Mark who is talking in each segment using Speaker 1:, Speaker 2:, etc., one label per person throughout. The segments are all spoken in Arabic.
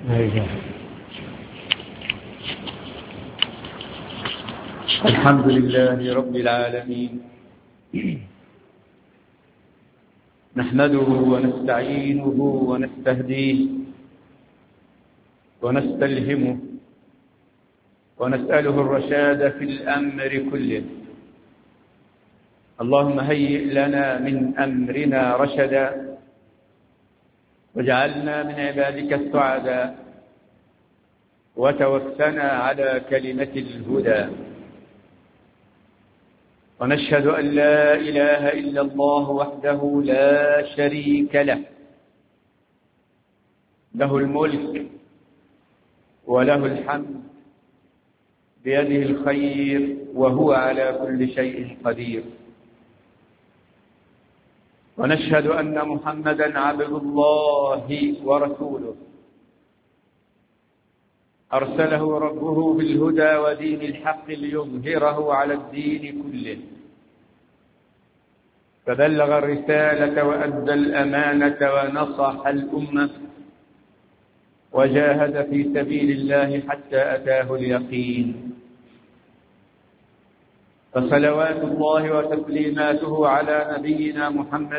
Speaker 1: الحمد لله رب العالمين، نحمده ونستعينه ونستهديه ونستلهمه ونسأله الرشاد في الأمر كله. اللهم هيئ لنا من أمرنا رشدا واجعلنا من عبادك السعداء وتوفنا على كلمة الهدى. ونشهد أن لا إله إلا الله وحده لا شريك له، له الملك وله الحمد، بيده الخير وهو على كل شيء قدير. ونشهد أن محمدا عبد الله ورسوله، أرسله ربه بالهدى ودين الحق ليظهره على الدين كله، فبلغ الرسالة وأدى الأمانة ونصح الأمة وجاهد في سبيل الله حتى أتاه اليقين. فصلوات الله وتسليماته على نبينا محمد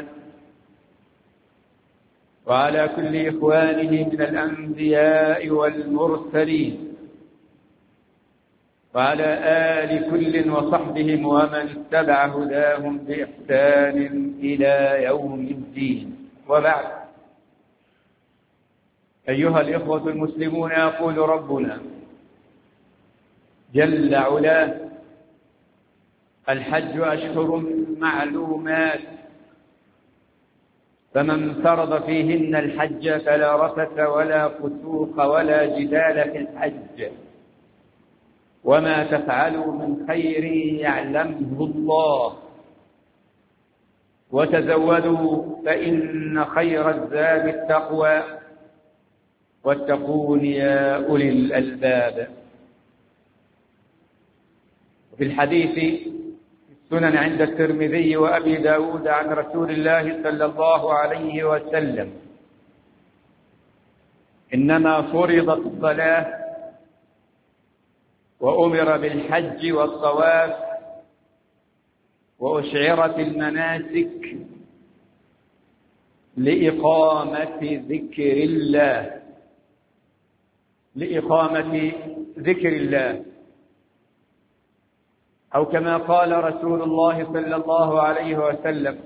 Speaker 1: وعلى كل إخوانه من الأنبياء والمرسلين وعلى آل كل وصحبهم ومن اتبع هداهم بإحسان إلى يوم الدين. وبعد، أيها الإخوة المسلمون، يقول ربنا جل علاه: الحج أشهر معلومات، فمن فرض فيهن الحج فلا رفث ولا فسوق ولا جدال في الحج، وما تفعلوا من خير يعلمه الله، وتزودوا فإن خير الزاد التقوى، واتقون يا أولي الألباب. في الحديث السنن عند الترمذي وأبي داود عن رسول الله صلى الله عليه وسلم: إنما فرضت الصلاة وأمر بالحج والطواف وأشعرت المناسك لإقامة ذكر الله، أو كما قال رسول الله صلى الله عليه وسلم: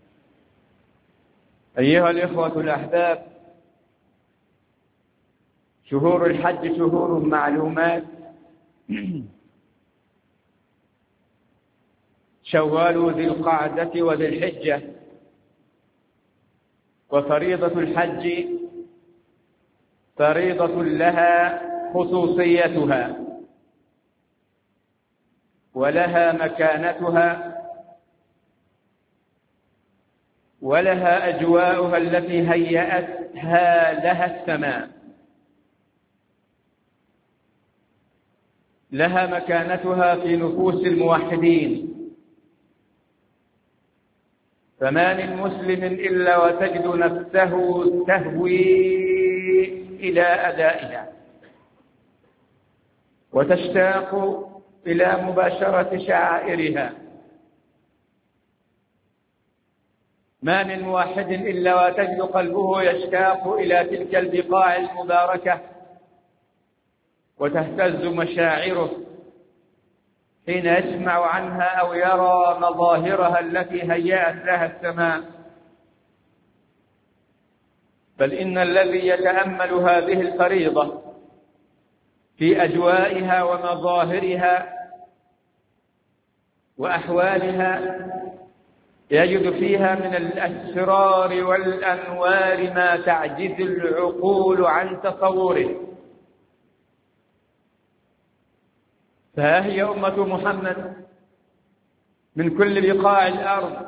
Speaker 1: أيها الإخوة الأحباب، شهور الحج شهور معلومات، شوال ذي القعدة وذي الحجة. وفريضة الحج فريضة لها خصوصيتها ولها مكانتها ولها أجواؤها التي هيأتها لها السماء، لها مكانتها في نفوس الموحدين. فما من مسلم إلا وتجد نفسه تهوي إلى أدائها وتشتاق إلى مباشرة شعائرها. ما من موحد إلا وتجد قلبه يشتاق إلى تلك البقاع المباركة وتهتز مشاعره حين يسمع عنها أو يرى مظاهرها التي هيأت لها السماء. بل إن الذي يتأمل هذه الفريضة في أجوائها ومظاهرها وأحوالها يجد فيها من الأسرار والأنوار ما تعجز العقول عن تصوره. فها هي أمة محمد من كل بقاع الأرض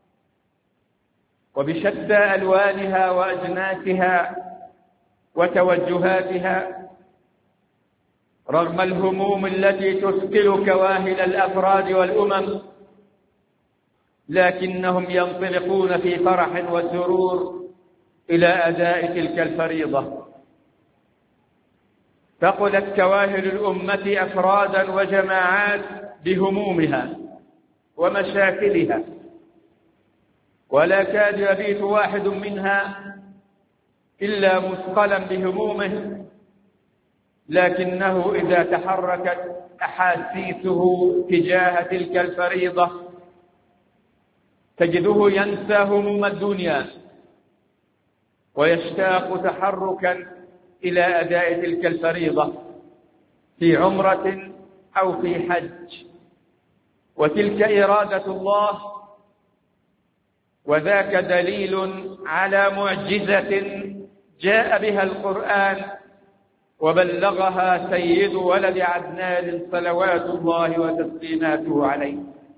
Speaker 1: وبشتى ألوانها وأجناسها وتوجهاتها، رغم الهموم التي تثقل كواهل الأفراد والأمم، لكنهم ينطلقون في فرح وسرور إلى أداء تلك الفريضة. ثقلت كواهل الأمة أفرادا وجماعات بهمومها ومشاكلها، ولا كاد يبيت واحد منها إلا مثقلا بهمومه، لكنه إذا تحركت أحاسيسه تجاه تلك الفريضة تجده ينسى هموم الدنيا ويشتاق تحركا إلى أداء تلك الفريضة في عمرة أو في حج، وتلك إرادة الله. وذاك دليل على معجزة جاء بها القرآن وبلغها سيد ولد عدنان صلوات الله وتسليماته عليه.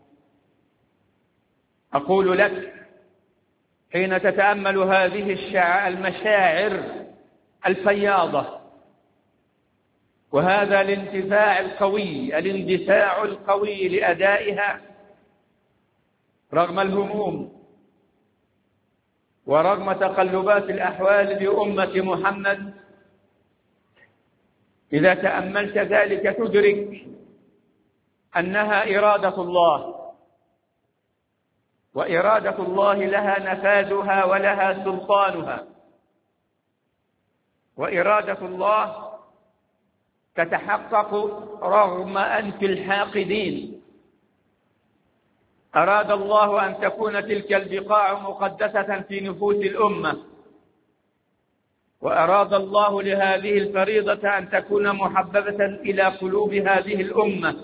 Speaker 1: أقول لك حين تتأمل هذه المشاعر الفياضة وهذا الاندفاع القوي لأدائها رغم الهموم ورغم تقلبات الأحوال لأمة محمد، إذا تأملت ذلك تدرك أنها إرادة الله، وإرادة الله لها نفاذها ولها سلطانها، وإرادة الله تتحقق رغم أنف الحاقدين. أراد الله أن تكون تلك البقاع مقدسة في نفوس الأمة، وأراد الله لهذه الفريضة أن تكون محببة إلى قلوب هذه الأمة،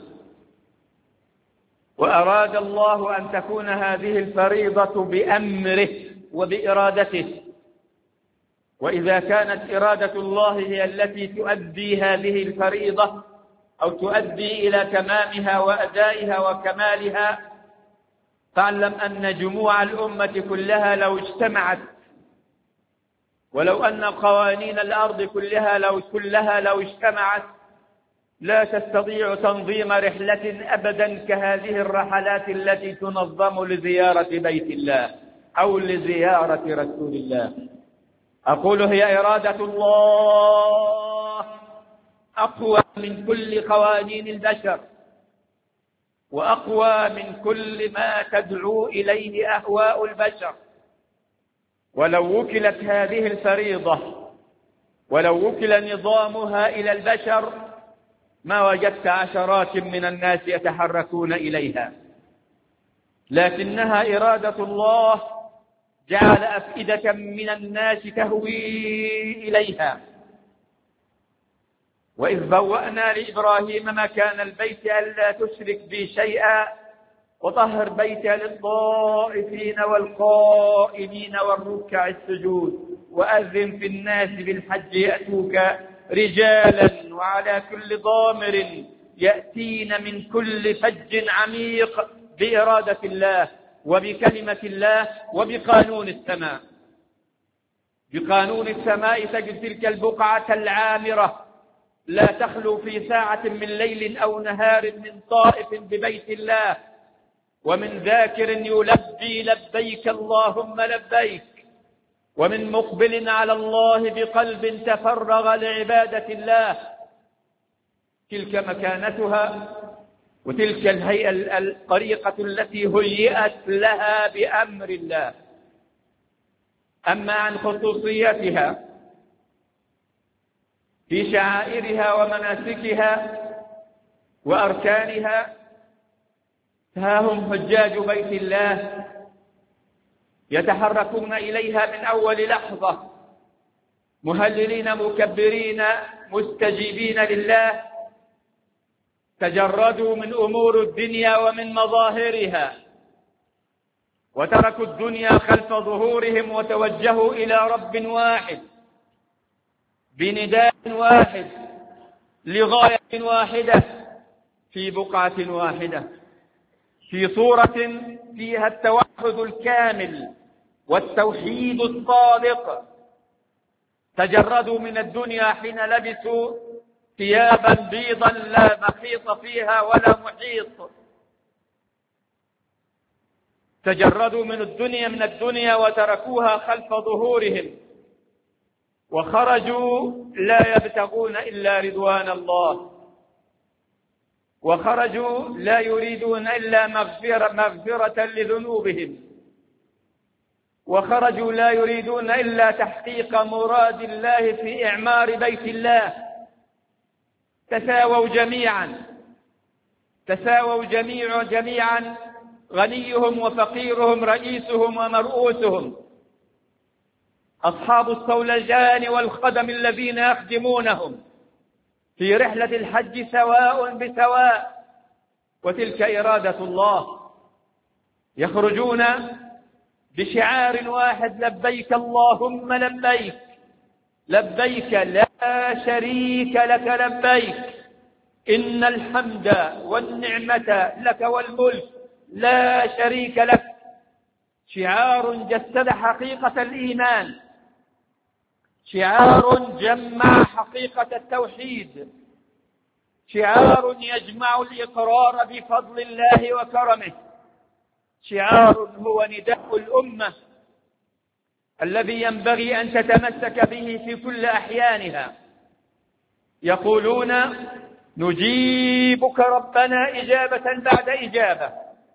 Speaker 1: وأراد الله أن تكون هذه الفريضة بأمره وبإرادته. وإذا كانت إرادة الله هي التي تؤدي هذه الفريضة أو تؤدي إلى تمامها وأدائها وكمالها، فاعلم أن جموع الأمة كلها لو اجتمعت، ولو أن قوانين الأرض كلها لو اجتمعت لا تستطيع تنظيم رحلة أبدا كهذه الرحلات التي تنظم لزيارة بيت الله أو لزيارة رسول الله. أقول هي إرادة الله أقوى من كل قوانين البشر، وأقوى من كل ما تدعو إليه أهواء البشر. ولو وكلت هذه الفريضة ولو وكل نظامها إلى البشر ما وجدت عشرات من الناس يتحركون إليها، لكنها إرادة الله جعل أفئدة من الناس تهوي إليها. وإذ بوأنا لإبراهيم مكان البيت ألا تشرك بي شيئا وطهر بيتي للطائفين والقائمين والركع السجود وأذن في الناس بالحج يأتوك رجالا وعلى كل ضامر يأتين من كل فج عميق بإرادة الله وبكلمة الله وبقانون السماء. بقانون السماء تجد تلك البقعة العامرة لا تخلو في ساعة من ليل أو نهار من طائف ببيت الله ومن ذاكر يلبي لبيك اللهم لبيك، ومن مقبل على الله بقلب تفرغ لعبادة الله. تلك مكانتها وتلك الهيئة الطريقة التي هيئت لها بأمر الله. أما عن خصوصيتها في شعائرها ومناسكها وأركانها، ها هم حجاج بيت الله يتحركون إليها من أول لحظة مهللين مكبرين مستجيبين لله، تجردوا من أمور الدنيا ومن مظاهرها وتركوا الدنيا خلف ظهورهم وتوجهوا إلى رب واحد بنداء واحد لغاية واحدة في بقعة واحدة في صورة فيها التوحد الكامل والتوحيد الصادق. تجردوا من الدنيا حين لبسوا ثيابا بيضا لا مخيط فيها ولا محيط. تجردوا من الدنيا وتركوها خلف ظهورهم وخرجوا لا يبتغون إلا رضوان الله، وخرجوا لا يريدون إلا مغفرة لذنوبهم، وخرجوا لا يريدون إلا تحقيق مراد الله في إعمار بيت الله. تساووا جميعا غنيهم وفقيرهم، رئيسهم ومرؤوسهم، أصحاب الصولجان والخدم الذين يخدمونهم في رحلة الحج سواء بسواء، وتلك إرادة الله. يخرجون بشعار واحد: لبيك اللهم لبيك، لبيك لا شريك لك لبيك، إن الحمد والنعمة لك والملك لا شريك لك. شعار جسد حقيقة الإيمان، شعار جمع حقيقة التوحيد، شعار يجمع الإقرار بفضل الله وكرمه، شعار هو نداء الأمة الذي ينبغي أن تتمسك به في كل أحيانها. يقولون: نجيبك ربنا إجابة بعد إجابة،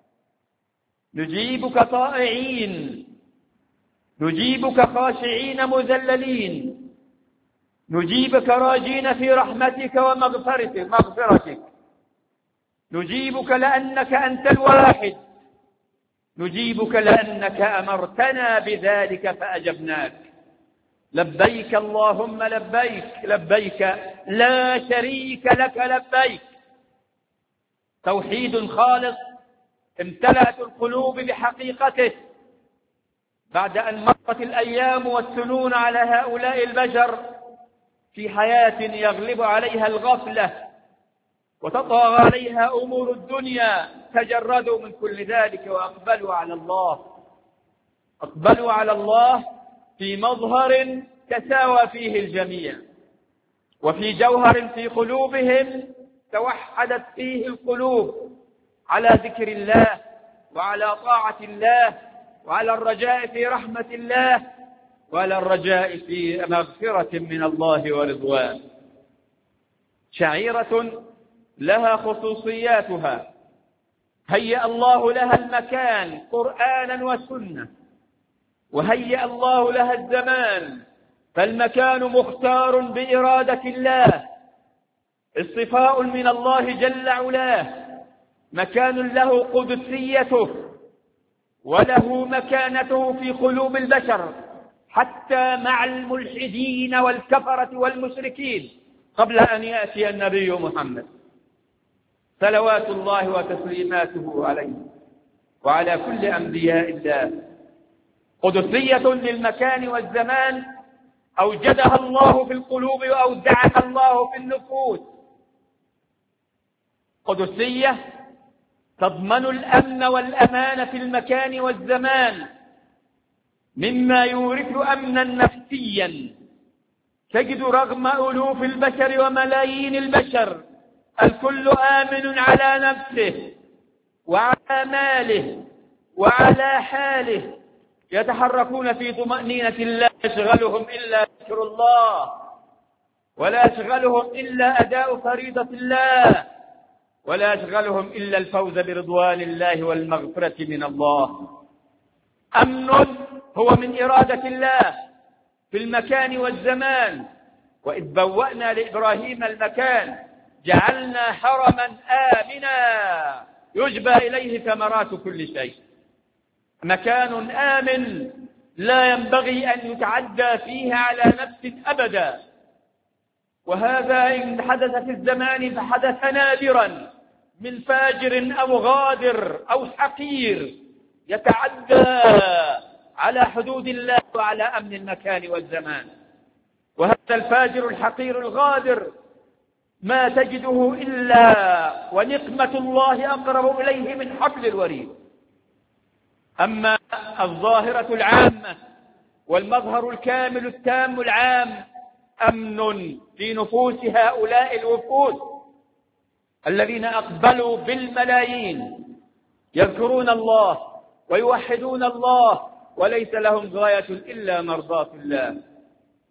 Speaker 1: نجيبك طائعين، نجيبك خاشعين مذللين، نجيبك راجين في رحمتك ومغفرتك، نجيبك لأنك أنت الواحد، نجيبك لأنك أمرتنا بذلك فأجبناك. لبيك اللهم لبيك، لبيك لا شريك لك لبيك. توحيد خالص امتلأت القلوب بحقيقته بعد أن مرت الأيام والسنون على هؤلاء البشر في حياة يغلب عليها الغفلة وتطغى عليها أمور الدنيا. تجردوا من كل ذلك وأقبلوا على الله، أقبلوا على الله في مظهر تساوى فيه الجميع، وفي جوهر في قلوبهم توحدت فيه القلوب على ذكر الله وعلى طاعة الله وعلى الرجاء في رحمة الله وعلى الرجاء في مغفرة من الله ورضوان. شعيرة لها خصوصياتها، هيأ الله لها المكان قرآنا وسنة، وهيأ الله لها الزمان، فالمكان مختار بإرادة الله، اصطفاء من الله جل علاه، مكان له قدسيته وله مكانته في قلوب البشر حتى مع الملحدين والكفرة والمشركين قبل أن يأتي النبي محمد صلوات الله وتسليماته عليه وعلى كل أنبياء الله. قدسية للمكان والزمان أوجدها الله في القلوب وأودعها الله في النفوس. قدسية تضمن الأمن والأمان في المكان والزمان، مما يورث أمنا نفسيا. تجد رغم ألوف البشر وملايين البشر الكل آمن على نفسه وعلى ماله وعلى حاله، يتحركون في طمأنينة لا يشغلهم إلا ذكر الله، ولا يشغلهم إلا أداء فريضة الله، ولا يشغلهم إلا الفوز برضوان الله والمغفرة من الله. أمن هو من إرادة الله في المكان والزمان. وإذ بوأنا لإبراهيم المكان جعلنا حرما آمنا يجبى إليه ثمرات كل شيء. مكان آمن لا ينبغي أن يتعدى فيه على نفس أبدا، وهذا إن حدث في الزمان فحدث نادرا من فاجر أو غادر أو حقير يتعدى على حدود الله وعلى أمن المكان والزمان. وهذا الفاجر الحقير الغادر ما تجده إلا ونقمة الله أقرب إليه من حبل الوريد. أما الظاهرة العامة والمظهر الكامل التام العام أمن في نفوس هؤلاء الوفود الذين أقبلوا بالملايين يذكرون الله ويوحدون الله وليس لهم غاية إلا مرضاة الله.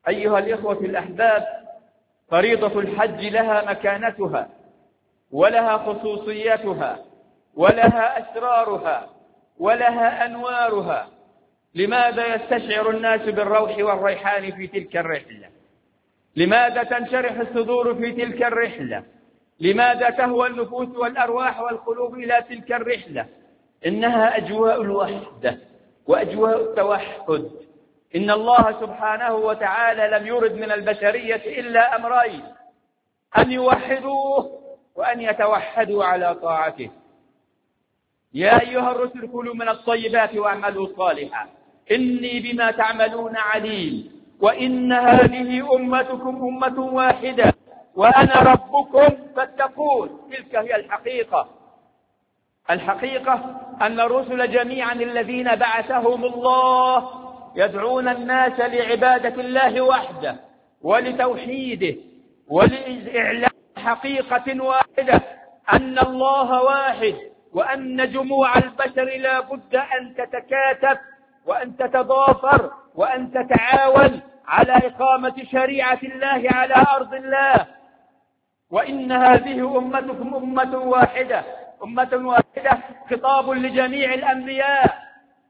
Speaker 1: أيها الإخوة الأحباب، فريضة الحج لها مكانتها ولها خصوصيتها ولها أسرارها ولها أنوارها. لماذا يستشعر الناس بالروح والريحان في تلك الرحلة؟ لماذا تنشرح الصدور في تلك الرحلة؟ لماذا تهوى النفوس والأرواح والقلوب إلى تلك الرحلة؟ إنها أجواء الوحدة وأجواء التوحد. إن الله سبحانه وتعالى لم يرد من البشرية إلا أمرين: أن يوحدوه وأن يتوحدوا على طاعته. يا أيها الرسل كلوا من الطيبات واعملوا صالحا إني بما تعملون عليم وإن هذه أمتكم أمة واحدة وأنا ربكم فاتقون. تلك هي الحقيقة. الحقيقة أن الرسل جميعا الذين بعثهم الله يدعون الناس لعبادة الله وحده ولتوحيده ولإعلان حقيقة واحدة: أن الله واحد، وأن جموع البشر لا بد أن تتكاتف وأن تتضافر وأن تتعاون على إقامة شريعة الله على أرض الله. وإن هذه أمتكم أمة واحدة. أمة واحدة خطاب لجميع الأنبياء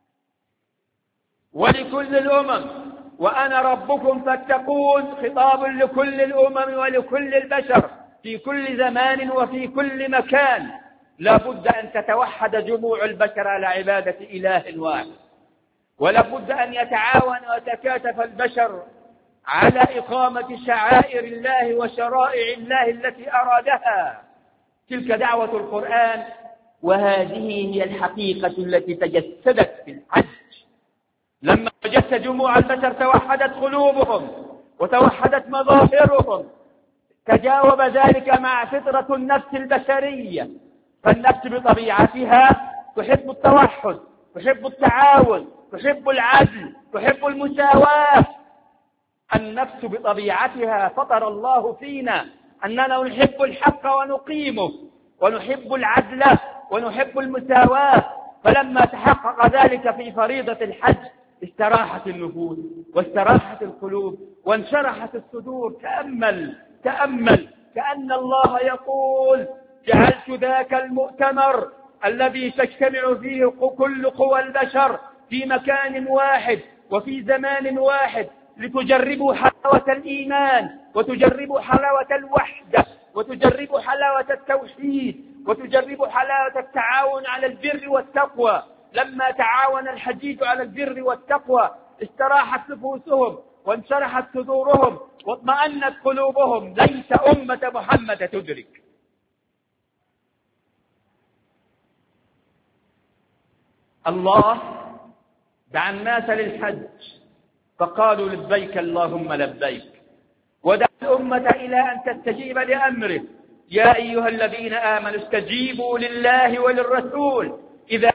Speaker 1: ولكل الأمم. وأنا ربكم فاتقون خطاب لكل الأمم ولكل البشر في كل زمان وفي كل مكان. لا بد أن تتوحد جموع البشر على عبادة إله واحد، ولا بد أن يتعاون ويتكاتف البشر على إقامة شعائر الله وشرائع الله التي أرادها. تلك دعوة القرآن، وهذه هي الحقيقة التي تجسدت في الحج. لما وجدت جموع البشر توحدت قلوبهم وتوحدت مظاهرهم، تجاوب ذلك مع فطرة النفس البشرية. فالنفس بطبيعتها تحب التوحد، تحب التعاون، تحب العدل، تحب المساواة. النفس بطبيعتها فطر الله فينا أننا نحب الحق ونقيمه، ونحب العدل ونحب المساواة. فلما تحقق ذلك في فريضة الحج استراحت النفوس واستراحت القلوب وانشرحت الصدور. تأمل كأن الله يقول: جعلت ذاك المؤتمر الذي تجتمع فيه كل قوى البشر في مكان واحد وفي زمان واحد لتجربوا حلاوة الإيمان، وتجربوا حلاوة الوحدة، وتجربوا حلاوة التوحيد، وتجربوا حلاوة التعاون على البر والتقوى. لما تعاون الحجيج على البر والتقوى استراحت نفوسهم وانشرحت صدورهم واطمأنت قلوبهم. ليس أمة محمد تدرك. الله دعا الناس للحج فقالوا لبيك اللهم لبيك، ودعا الأمة إلى أن تستجيب لأمره: يا أيها الذين آمنوا استجيبوا لله وللرسول إذا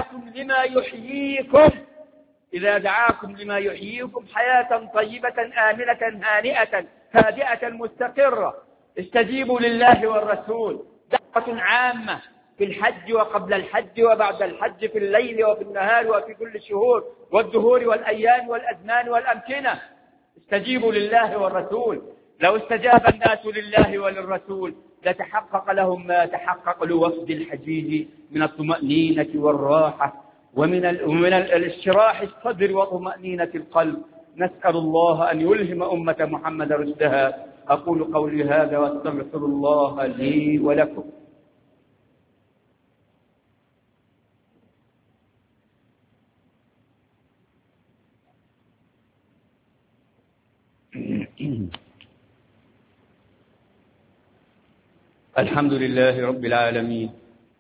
Speaker 1: دعاكم لما يحييكم حياة طيبة آمنة هانئة هادئة مستقرة. استجيبوا لله والرسول. دعوة عامة في الحج وقبل الحج وبعد الحج، في الليل وفي النهار وفي كل الشهور والدهور والأيام والأزمان والأمكنة. استجيبوا لله والرسول. لو استجاب الناس لله وللرسول لتحقق لهم ما تحقق لوفد الحجيج من الطمأنينة والراحة ومن الاشراح الصدر وطمأنينة القلب. نسأل الله أن يلهم أمة محمد رشدها. أقول قولي هذا واستغفر الله لي ولكم. الحمد لله رب العالمين،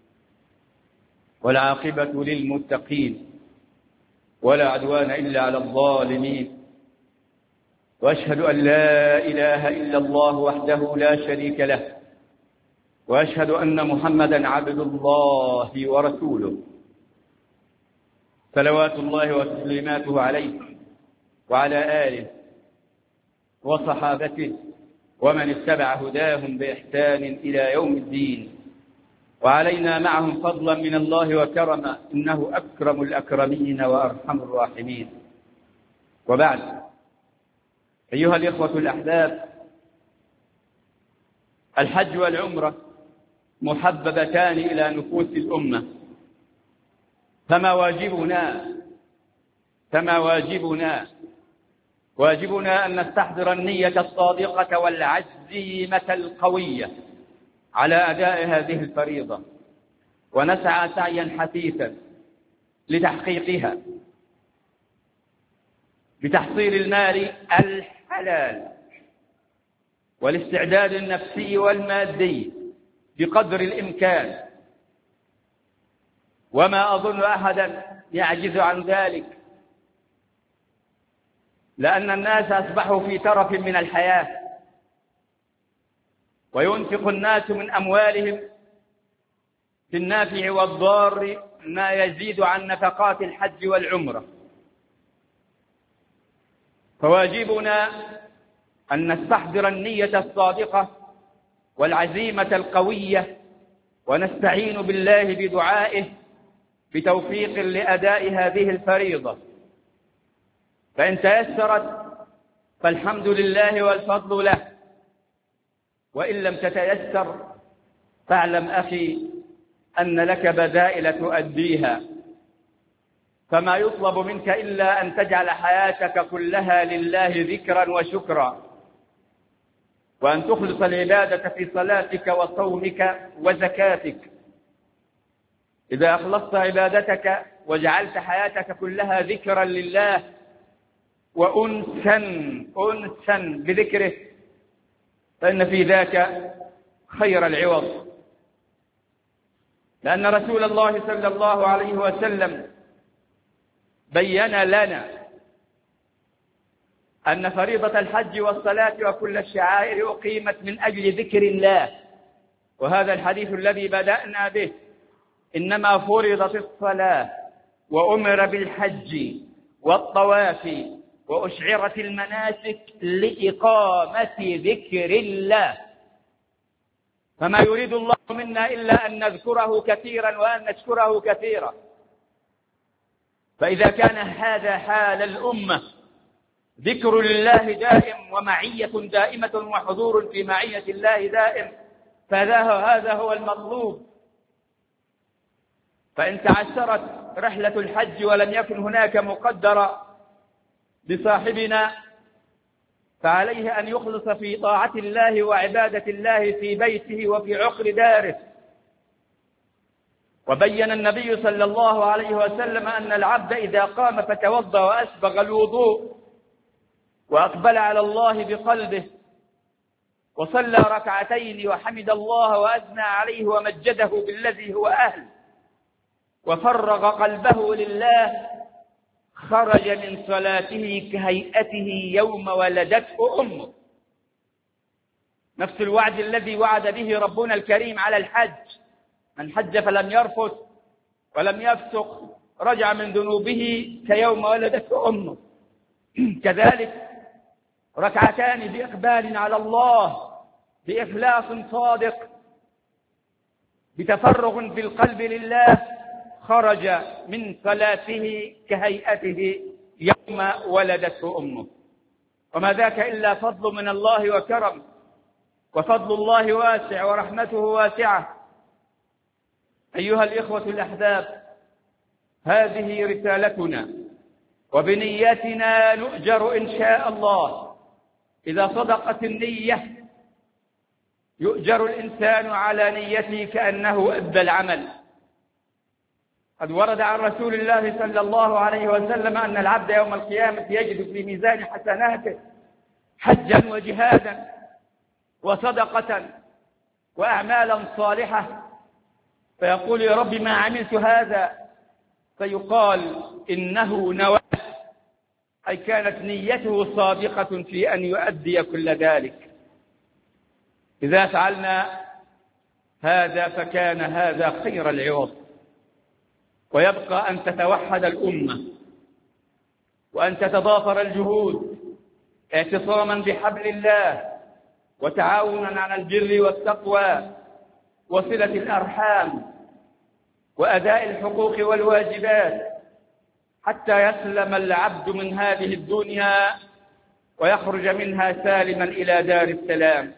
Speaker 1: والعاقبة للمتقين، ولا عدوان إلا على الظالمين. وأشهد أن لا إله إلا الله وحده لا شريك له، وأشهد أن محمدا عبد الله ورسوله، صلوات الله وتسليماته عليه وعلى آله وصحابته ومن اتبع هداهم بإحسان إلى يوم الدين. وعلينا معهم فضلا من الله وكرما، إنه أكرم الأكرمين وأرحم الراحمين. وبعد، أيها الإخوة الأحباب، الحج والعمرة محببتان إلى نفوس الأمة، فما واجبنا أن نستحضر النية الصادقة والعزيمة القوية على أداء هذه الفريضة، ونسعى سعيا حثيثا لتحقيقها بتحصيل المال الحلال والاستعداد النفسي والمادي بقدر الإمكان. وما أظن أحدا يعجز عن ذلك، لأن الناس أصبحوا في ترف من الحياة، وينفق الناس من أموالهم في النافع والضار ما يزيد عن نفقات الحج والعمرة. فواجبنا أن نستحضر النية الصادقة والعزيمة القوية، ونستعين بالله بدعائه بتوفيق لأداء هذه الفريضة، فإن تيسرت فالحمد لله والفضل له، وإن لم تتيسر فاعلم أخي أن لك بدائل تؤديها. فما يطلب منك إلا أن تجعل حياتك كلها لله ذكرا وشكرا، وأن تخلص العبادة في صلاتك وصومك وزكاتك. إذا أخلصت عبادتك وجعلت حياتك كلها ذكرا لله وأنسا بذكره، فإن في ذاك خير العوض. لأن رسول الله صلى الله عليه وسلم بين لنا أن فريضة الحج والصلاة وكل الشعائر أقيمت من أجل ذكر الله، وهذا الحديث الذي بدأنا به. إنما فرضت الصلاة وأمر بالحج والطواف وأشعرت المناسك لإقامة ذكر الله، فما يريد الله منا إلا أن نذكره كثيرا وأن نشكره كثيرا. فإذا كان هذا حال الأمة، ذكر لله دائم ومعية دائمة وحضور في معية الله دائم، فهذا هو المطلوب. فإن تعسرت رحلة الحج ولم يكن هناك مقدر لصاحبنا، فعليه أن يخلص في طاعة الله وعبادة الله في بيته وفي عقر داره. وبين النبي صلى الله عليه وسلم أن العبد إذا قام فتوضأ وأسبغ الوضوء وأقبل على الله بقلبه وصلى ركعتين وحمد الله وأثنى عليه ومجده بالذي هو أهل وفرغ قلبه لله، خرج من صلاته كهيئته يوم ولدته أمه. نفس الوعد الذي وعد به ربنا الكريم على الحج: من حج فلم يرفث ولم يفسق رجع من ذنوبه كيوم ولدته أمه. كذلك ركعتان بإقبال على الله بإخلاص صادق بتفرغ في القلب لله، خرج من صلاته كهيئته يوم ولدته أمه. وما ذاك إلا فضل من الله وكرم، وفضل الله واسع ورحمته واسعة. أيها الإخوة الأحباب، هذه رسالتنا، وبنيتنا نؤجر إن شاء الله. إذا صدقت النية يؤجر الإنسان على نيته كأنه أدى العمل. قد ورد عن رسول الله صلى الله عليه وسلم أن العبد يوم القيامة يجد في ميزان حسناته حجا وجهادا وصدقة وأعمالا صالحة، فيقول: يا رب ما عملت هذا؟ فيقال: إنه نوى، أي كانت نيته صادقة في أن يؤدي كل ذلك. إذا فعلنا هذا فكان هذا خير العوض. ويبقى أن تتوحد الأمة وأن تتضافر الجهود اعتصاما بحبل الله وتعاونا على البر والتقوى وصلة الأرحام وأداء الحقوق والواجبات، حتى يسلم العبد من هذه الدنيا ويخرج منها سالما إلى دار السلام.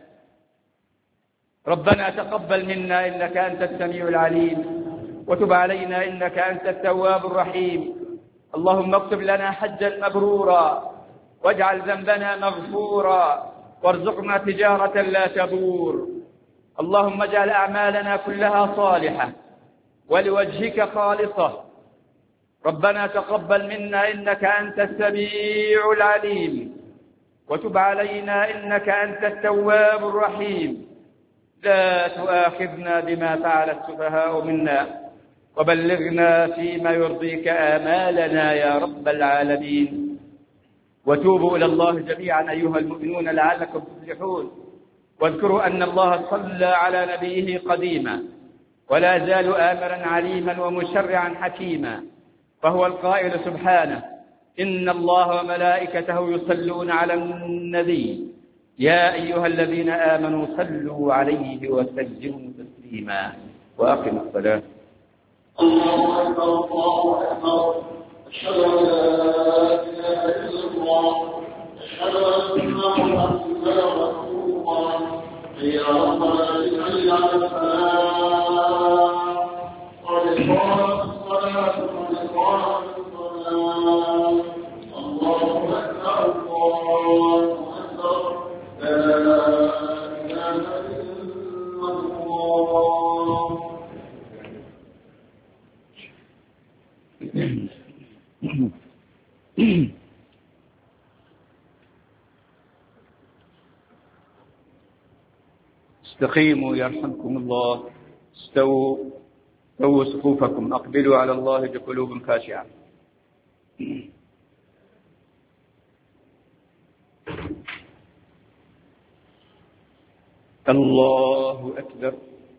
Speaker 1: ربنا تقبل منا إنك أنت السميع العليم، وتب علينا إنك أنت التواب الرحيم. اللهم اكتب لنا حجا مبرورا، واجعل ذنبنا مغفورا، وارزقنا تجارة لا تبور. اللهم اجعل أعمالنا كلها صالحة ولوجهك خالصة. ربنا تقبل منا إنك أنت السميع العليم، وتب علينا إنك أنت التواب الرحيم. لا تؤاخذنا بما فعل السفهاء منا، وبلغنا فيما يرضيك آمالنا يا رب العالمين. وتوبوا إلى الله جميعا أيها المؤمنون لعلكم تفلحون. واذكروا أن الله صلى على نبيه قديما، ولا زال آمرا عليما ومشرعا حكيما، فهو القائل سبحانه: إن الله وملائكته يصلون على النبي يا أيها الذين آمنوا صلوا عليه وسلموا تسليما. وأقم الصلاة.
Speaker 2: الله أكبر الله أكبر. أشهد أن لا إله إلا الله، أشهد أن محمدا رسول الله. يا ربنا اجعل على السلام، قد قامت الصلاة قد قامت الصلاة. الله أكبر الله أكبر. لا إله إلا الله.
Speaker 1: استقيموا يرحمكم الله. استووا صفوفكم. أقبلوا على الله بقلوب خاشعة. الله أكبر.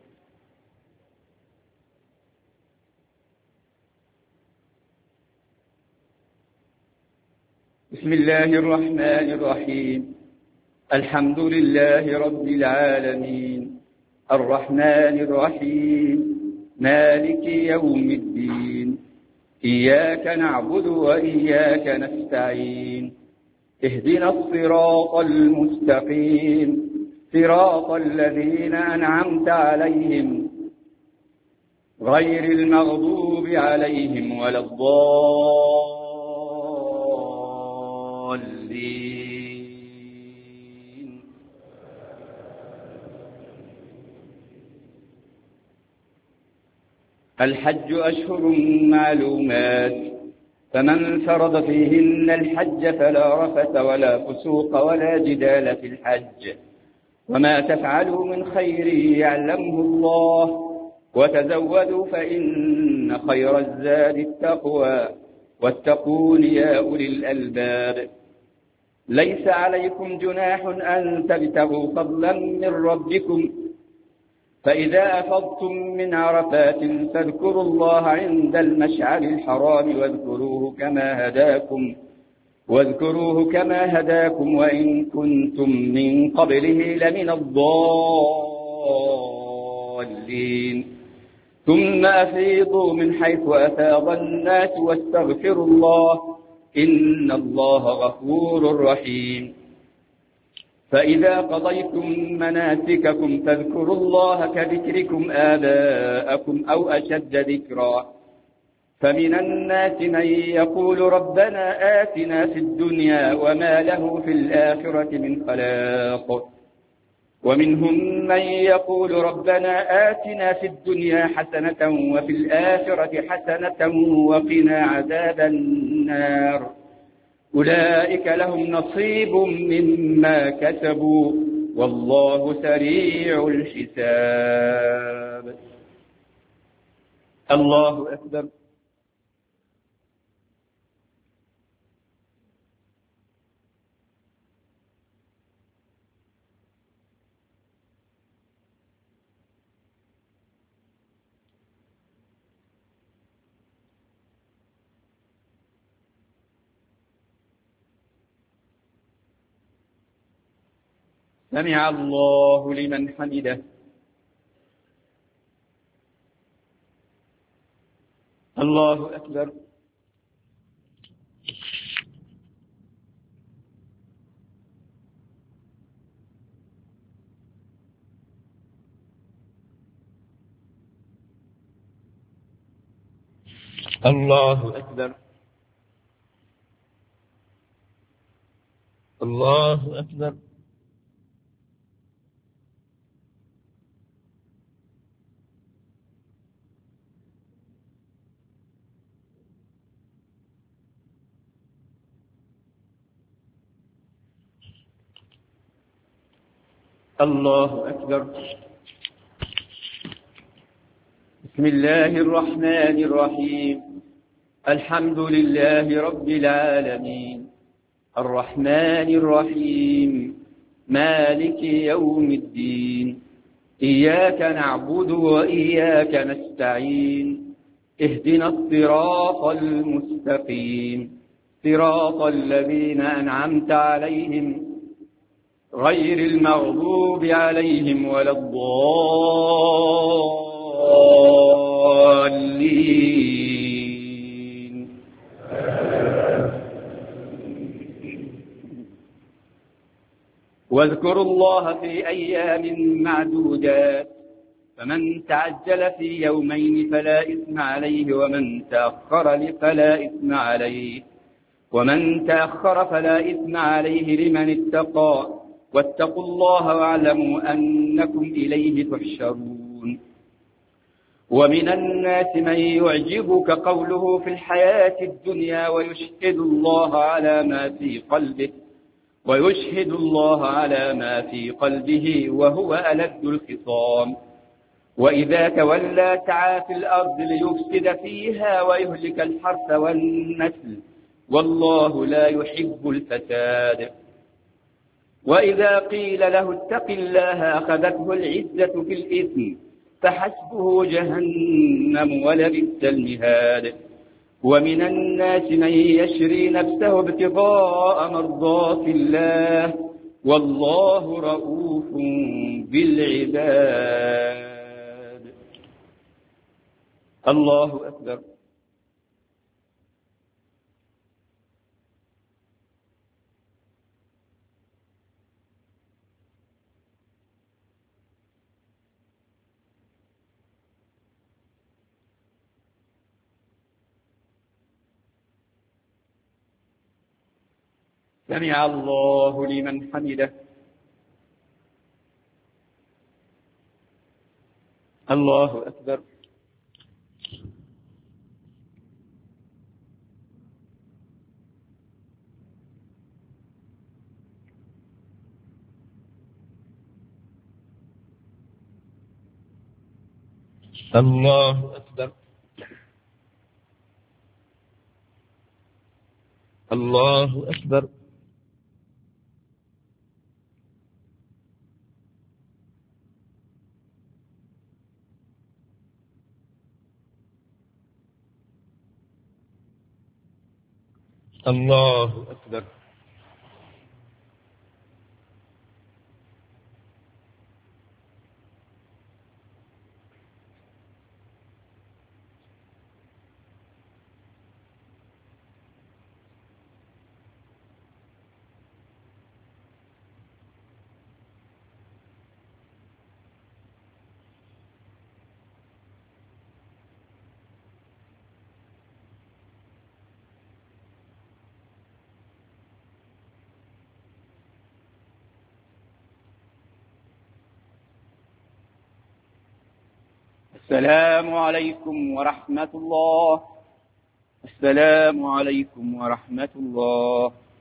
Speaker 1: بسم الله الرحمن الرحيم. الحمد لله رب العالمين، الرحمن الرحيم، مالك يوم الدين. إياك نعبد وإياك نستعين. اهدنا الصراط المستقيم، صراط الذين أنعمت عليهم غير المغضوب عليهم ولا الضالين. الحج أشهر معلومات، فمن فرض فيهن الحج فلا رفث ولا فسوق ولا جدال في الحج. وما تفعلوا من خير يعلمه الله، وتزودوا فإن خير الزاد التقوى، واتقون يا أولي الألباب. ليس عليكم جناح أن تبتغوا فضلا من ربكم، فإذا أفضتم من عرفات فاذكروا الله عند المشعر الحرام واذكروه كما هداكم وإن كنتم من قبله لمن الضالين. ثم أفيضوا من حيث أفاض الناس واستغفروا الله، إن الله غفور رحيم. فإذا قضيتم مناسككم فاذكروا الله كذكركم آباءكم أو أشد ذكرا. فمن الناس من يقول ربنا آتنا في الدنيا وما له في الآخرة من خلاق. ومنهم من يقول ربنا آتنا في الدنيا حسنة وفي الآخرة حسنة وقنا عذاب النار. أولئك لهم نصيب مما كسبوا والله سريع الحساب. الله أكبر. سمع الله لمن حمده. الله أكبر. الله أكبر. الله أكبر. الله أكبر. بسم الله الرحمن الرحيم. الحمد لله رب العالمين، الرحمن الرحيم، مالك يوم الدين. إياك نعبد وإياك نستعين، اهدنا الصراط المستقيم، صراط الذين أنعمت عليهم غير المغضوب عليهم ولا الضالين. واذكروا الله في أيام معدودات، فمن تعجل في يومين فلا إثم عليه، ومن تأخر فلا إثم عليه لمن اتقى. واتقوا الله واعلموا أنكم إليه تحشرون. ومن الناس من يعجبك قوله في الحياة الدنيا ويشهد الله على ما في قلبه وهو ألد الخصام. وإذا تولى سعى في الأرض ليفسد فيها ويهلك الحرث والنسل، والله لا يحب الفساد. وإذا قيل له اتق الله أخذته العزة في الإثم، فحسبه جهنم ولبئس المهاد. ومن الناس من يشري نفسه ابتغاء مرضات الله، والله رؤوف بالعباد. الله أكبر. سمع الله لمن حمده. الله أكبر. الله أكبر. الله أكبر. الله أكبر. السلام عليكم ورحمة الله. السلام عليكم ورحمة الله.